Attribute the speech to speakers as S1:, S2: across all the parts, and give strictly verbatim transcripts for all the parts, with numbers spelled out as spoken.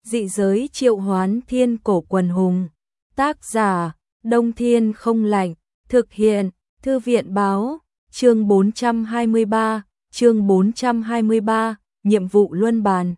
S1: Dị giới triệu hoán thiên cổ quần hùng. Tác giả, Đông Thiên không lạnh. Thực hiện, Thư viện báo. Chương bốn trăm hai mươi ba, chương bốn trăm hai mươi ba, nhiệm vụ luân bàn.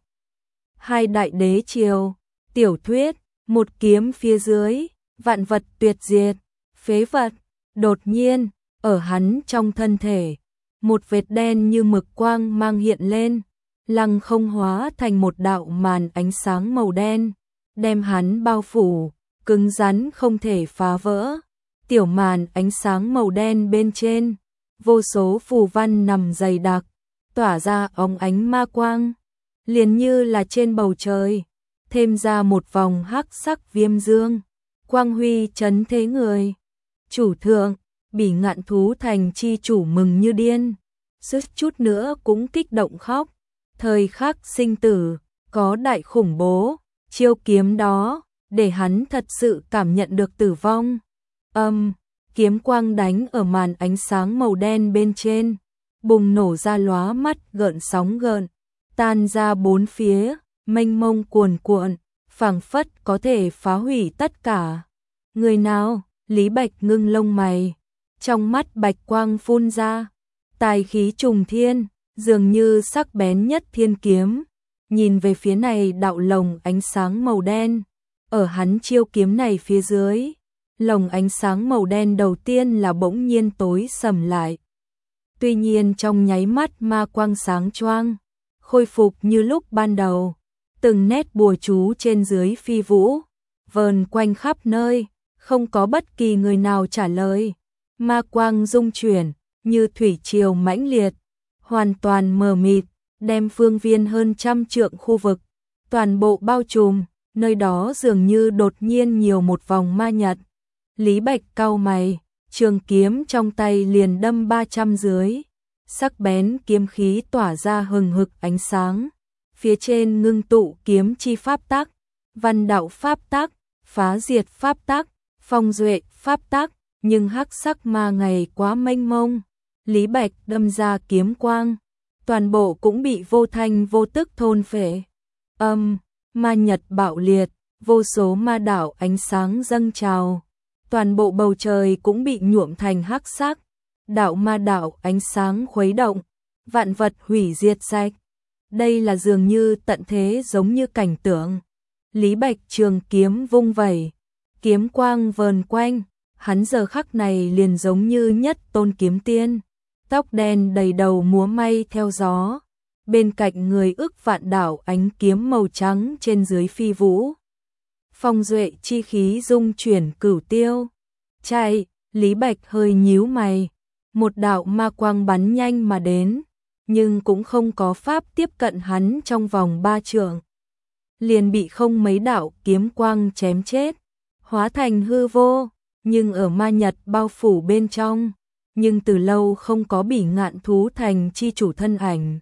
S1: Hai đại đế triều, tiểu thuyết, một kiếm phía dưới, vạn vật tuyệt diệt, phế vật. Đột nhiên, ở hắn trong thân thể, một vệt đen như mực quang mang hiện lên, lăng không hóa thành một đạo màn ánh sáng màu đen, đem hắn bao phủ, cứng rắn không thể phá vỡ. Tiểu màn ánh sáng màu đen bên trên, vô số phù văn nằm dày đặc, tỏa ra óng ánh ma quang, liền như là trên bầu trời, thêm ra một vòng hắc sắc viêm dương, quang huy chấn thế người. Chủ thượng, Bỉ Ngạn Thú Thành chi chủ mừng như điên, suýt chút nữa cũng kích động khóc. Thời khắc sinh tử, có đại khủng bố, chiêu kiếm đó, để hắn thật sự cảm nhận được tử vong. Âm, kiếm quang đánh ở màn ánh sáng màu đen bên trên, bùng nổ ra lóa mắt gợn sóng gợn, tan ra bốn phía, mênh mông cuồn cuộn, phảng phất có thể phá hủy tất cả. Người nào? Lý Bạch ngưng lông mày, trong mắt bạch quang phun ra, tài khí trùng thiên, dường như sắc bén nhất thiên kiếm. Nhìn về phía này đạo lồng ánh sáng màu đen, ở hắn chiêu kiếm này phía dưới, lồng ánh sáng màu đen đầu tiên là bỗng nhiên tối sầm lại. Tuy nhiên trong nháy mắt ma quang sáng choang, khôi phục như lúc ban đầu, từng nét bùa chú trên dưới phi vũ, vờn quanh khắp nơi, không có bất kỳ người nào trả lời. Ma quang rung chuyển, như thủy triều mãnh liệt, hoàn toàn mờ mịt, đem phương viên hơn trăm trượng khu vực, toàn bộ bao trùm, nơi đó dường như đột nhiên nhiều một vòng ma nhật. Lý Bạch cau mày, trường kiếm trong tay liền đâm ba trăm dưới, sắc bén kiếm khí tỏa ra hừng hực ánh sáng, phía trên ngưng tụ kiếm chi pháp tắc, văn đạo pháp tắc, phá diệt pháp tắc, phong duệ pháp tắc, nhưng hắc sắc ma ngày quá mênh mông, Lý Bạch đâm ra kiếm quang, toàn bộ cũng bị vô thanh vô tức thôn phệ. Âm, ma nhật bạo liệt, vô số ma đạo ánh sáng dâng trào, toàn bộ bầu trời cũng bị nhuộm thành hắc sắc, đạo ma đạo ánh sáng khuấy động, vạn vật hủy diệt sạch. Đây là dường như tận thế giống như cảnh tượng. Lý Bạch trường kiếm vung vẩy, kiếm quang vờn quanh, hắn giờ khắc này liền giống như nhất tôn kiếm tiên, tóc đen đầy đầu múa may theo gió, bên cạnh người ức vạn đạo ánh kiếm màu trắng trên dưới phi vũ. Phong duệ chi khí dung chuyển cửu tiêu. Chạy, Lý Bạch hơi nhíu mày, một đạo ma quang bắn nhanh mà đến, nhưng cũng không có pháp tiếp cận hắn trong vòng ba trượng. Liền bị không mấy đạo kiếm quang chém chết, hóa thành hư vô, nhưng ở ma nhật bao phủ bên trong, nhưng từ lâu không có Bỉ Ngạn Thú Thành chi chủ thân ảnh.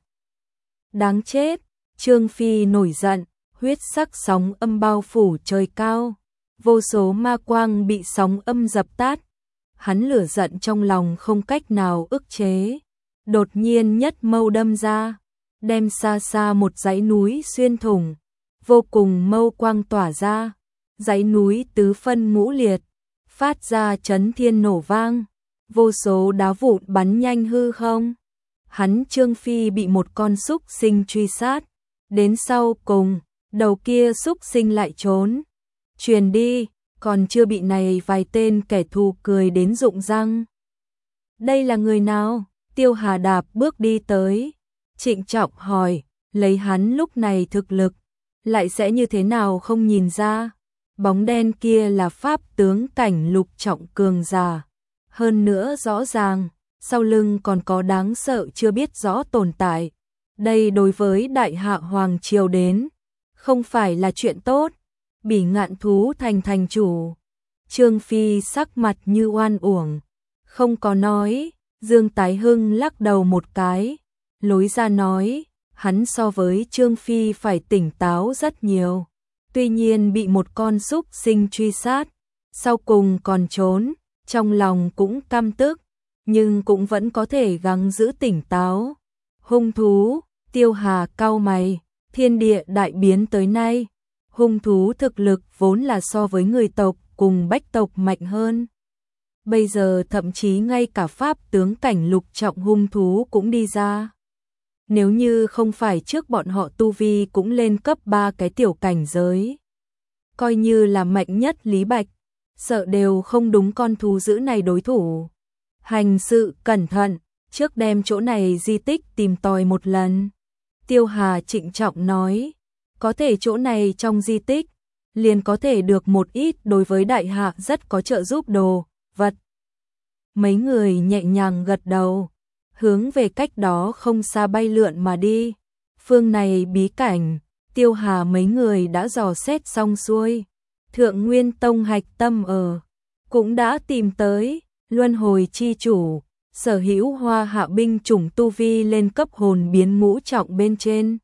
S1: Đáng chết, Trương Phi nổi giận, huyết sắc sóng âm bao phủ trời cao, vô số ma quang bị sóng âm dập tắt, hắn lửa giận trong lòng không cách nào ức chế, đột nhiên nhất mâu đâm ra, đem xa xa một dãy núi xuyên thủng, vô cùng mâu quang tỏa ra, dãy núi tứ phân ngũ liệt, phát ra chấn thiên nổ vang, vô số đá vụn bắn nhanh hư không. Hắn Trương Phi bị một con súc sinh truy sát, đến sau cùng, đầu kia súc sinh lại trốn. Truyền đi, còn chưa bị này vài tên kẻ thù cười đến rụng răng. Đây là người nào? Tiêu Hà đạp bước đi tới, trịnh trọng hỏi, lấy hắn lúc này thực lực, lại sẽ như thế nào không nhìn ra? Bóng đen kia là pháp tướng cảnh lục trọng cường giả, hơn nữa rõ ràng, sau lưng còn có đáng sợ chưa biết rõ tồn tại. Đây đối với đại hạ hoàng triều đến, không phải là chuyện tốt. Bỉ Ngạn Thú Thành thành chủ, Trương Phi sắc mặt như oan uổng, không có nói. Dương Tái Hưng lắc đầu một cái, lối ra nói, hắn so với Trương Phi phải tỉnh táo rất nhiều, tuy nhiên bị một con súc sinh truy sát, sau cùng còn trốn, trong lòng cũng căm tức, nhưng cũng vẫn có thể gắng giữ tỉnh táo. Hung thú, Tiêu Hà cau mày, thiên địa đại biến tới nay, hung thú thực lực vốn là so với người tộc cùng bách tộc mạnh hơn. Bây giờ thậm chí ngay cả pháp tướng cảnh lục trọng hung thú cũng đi ra. Nếu như không phải trước bọn họ tu vi cũng lên cấp ba cái tiểu cảnh giới. Coi như là mạnh nhất Lý Bạch, sợ đều không đúng con thú dữ này đối thủ. Hành sự cẩn thận, trước đem chỗ này di tích tìm tòi một lần. Tiêu Hà trịnh trọng nói, có thể chỗ này trong di tích, liền có thể được một ít đối với đại hạ rất có trợ giúp đồ, vật. Mấy người nhẹ nhàng gật đầu, hướng về cách đó không xa bay lượn mà đi. Phương này bí cảnh, Tiêu Hà mấy người đã dò xét xong xuôi. Thượng Nguyên Tông hạch tâm ở, cũng đã tìm tới, luân hồi chi chủ, sở hữu hoa hạ binh chủng tu vi lên cấp hồn biến ngũ trọng bên trên.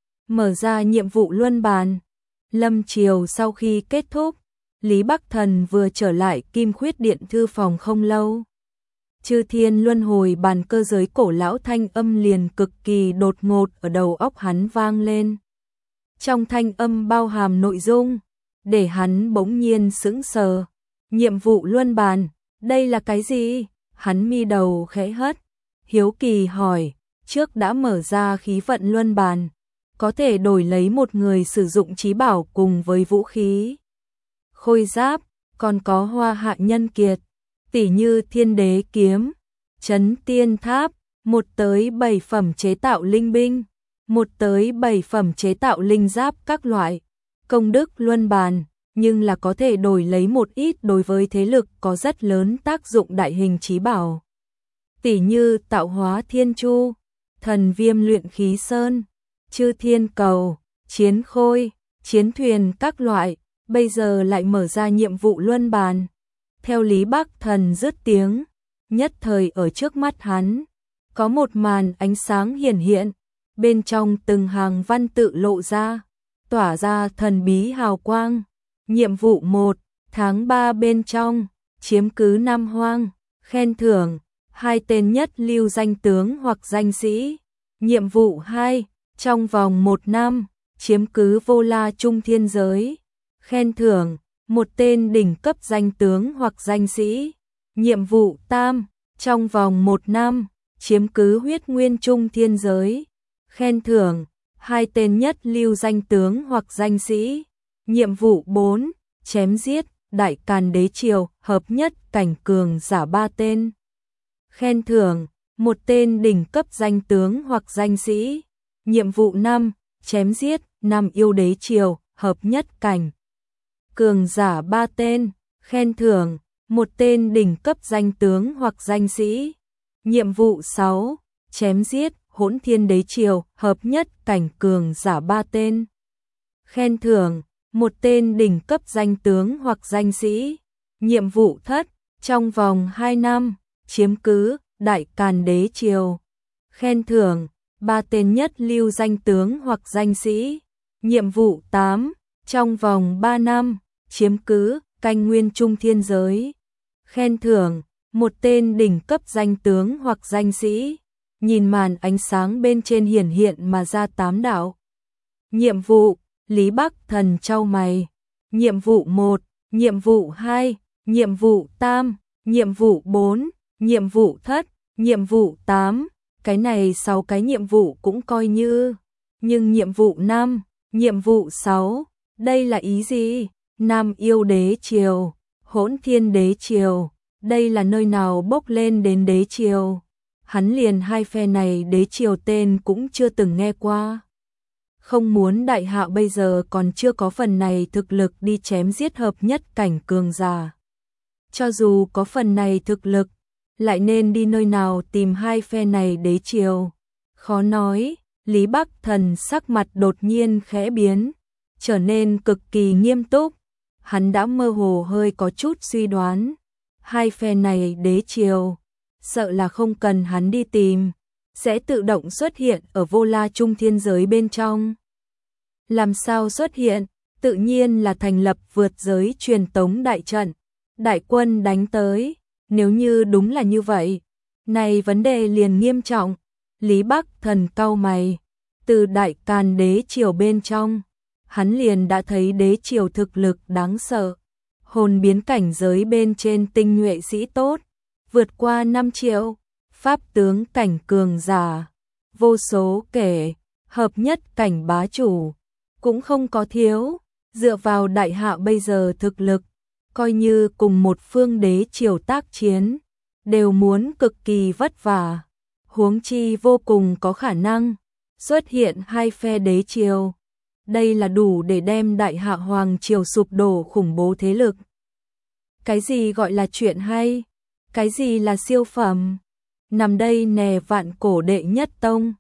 S1: Mở ra nhiệm vụ luân bàn. Lâm chiều sau khi kết thúc, Lý Bắc Thần vừa trở lại Kim Khuyết Điện thư phòng không lâu. Chư thiên luân hồi bàn cơ giới cổ lão thanh âm liền cực kỳ đột ngột ở đầu óc hắn vang lên. Trong thanh âm bao hàm nội dung, để hắn bỗng nhiên sững sờ. Nhiệm vụ luân bàn, đây là cái gì? Hắn mi đầu khẽ hất, hiếu kỳ hỏi, trước đã mở ra khí vận luân bàn, có thể đổi lấy một người sử dụng trí bảo cùng với vũ khí, khôi giáp, còn có hoa hạ nhân kiệt, tỉ như thiên đế kiếm, chấn tiên tháp, một tới bảy phẩm chế tạo linh binh, một tới bảy phẩm chế tạo linh giáp các loại, công đức luân bàn, nhưng là có thể đổi lấy một ít đối với thế lực có rất lớn tác dụng đại hình trí bảo. Tỉ như tạo hóa thiên chu, thần viêm luyện khí sơn, chư thiên cầu, chiến khôi, chiến thuyền các loại, bây giờ lại mở ra nhiệm vụ luân bàn. Theo Lý Bắc Thần dứt tiếng, nhất thời ở trước mắt hắn, có một màn ánh sáng hiển hiện, bên trong từng hàng văn tự lộ ra, tỏa ra thần bí hào quang. Nhiệm vụ một, tháng ba bên trong, chiếm cứ Nam Hoang, khen thưởng, hai tên nhất lưu danh tướng hoặc danh sĩ. Nhiệm vụ hai, trong vòng một năm, chiếm cứ Vô La Trung thiên giới, khen thưởng, một tên đỉnh cấp danh tướng hoặc danh sĩ. Nhiệm vụ tam, trong vòng một năm, chiếm cứ Huyết Nguyên Trung thiên giới, khen thưởng, hai tên nhất lưu danh tướng hoặc danh sĩ. Nhiệm vụ bốn, chém giết Đại Càn Đế Triều hợp nhất cảnh cường giả ba tên. Khen thưởng, một tên đỉnh cấp danh tướng hoặc danh sĩ. Nhiệm vụ năm, chém giết Nam Yêu Đế Triều hợp nhất cảnh cường giả ba tên. Khen thưởng, một tên đỉnh cấp danh tướng hoặc danh sĩ. Nhiệm vụ sáu, chém giết Hỗn Thiên Đế Triều hợp nhất cảnh cường giả ba tên. Khen thưởng, một tên đỉnh cấp danh tướng hoặc danh sĩ. Nhiệm vụ thất, trong vòng hai năm, chiếm cứ Đại Càn Đế Triều. Khen thưởng, ba tên nhất lưu danh tướng hoặc danh sĩ. Nhiệm vụ tám, trong vòng ba năm, chiếm cứ Canh Nguyên Trung thiên giới. Khen thưởng, một tên đỉnh cấp danh tướng hoặc danh sĩ. Nhìn màn ánh sáng bên trên hiển hiện mà ra tám đạo nhiệm vụ. Lý Bắc Thần chau mày. Nhiệm vụ một, nhiệm vụ hai, nhiệm vụ tam, nhiệm vụ bốn, nhiệm vụ thất, nhiệm vụ tám. Cái này sáu cái nhiệm vụ cũng coi như. Nhưng nhiệm vụ năm, nhiệm vụ sáu, đây là ý gì? Nam Yêu Đế Triều, Hỗn Thiên Đế Triều, đây là nơi nào bốc lên đến đế triều? Hắn liền hai phe này đế triều tên cũng chưa từng nghe qua. Không muốn đại hạ bây giờ còn chưa có phần này thực lực đi chém giết hợp nhất cảnh cường giả. Cho dù có phần này thực lực, lại nên đi nơi nào tìm hai phe này đế triều? Khó nói. Lý Bắc Thần sắc mặt đột nhiên khẽ biến, trở nên cực kỳ nghiêm túc. Hắn đã mơ hồ hơi có chút suy đoán. Hai phe này đế triều, sợ là không cần hắn đi tìm, sẽ tự động xuất hiện ở Vô La Trung thiên giới bên trong. Làm sao xuất hiện? Tự nhiên là thành lập vượt giới truyền tống đại trận, đại quân đánh tới. Nếu như đúng là như vậy, này vấn đề liền nghiêm trọng. Lý Bắc Thần cau mày, từ Đại Càn Đế Triều bên trong, hắn liền đã thấy đế triều thực lực đáng sợ. Hồn biến cảnh giới bên trên tinh nhuệ sĩ tốt, vượt qua năm triệu, pháp tướng cảnh cường giả, vô số kể, hợp nhất cảnh bá chủ, cũng không có thiếu, dựa vào đại hạ bây giờ thực lực, coi như cùng một phương đế triều tác chiến, đều muốn cực kỳ vất vả, huống chi vô cùng có khả năng xuất hiện hai phe đế triều. Đây là đủ để đem đại hạ hoàng triều sụp đổ khủng bố thế lực. Cái gì gọi là chuyện hay? Cái gì là siêu phẩm? Nằm đây nè vạn cổ đệ nhất tông,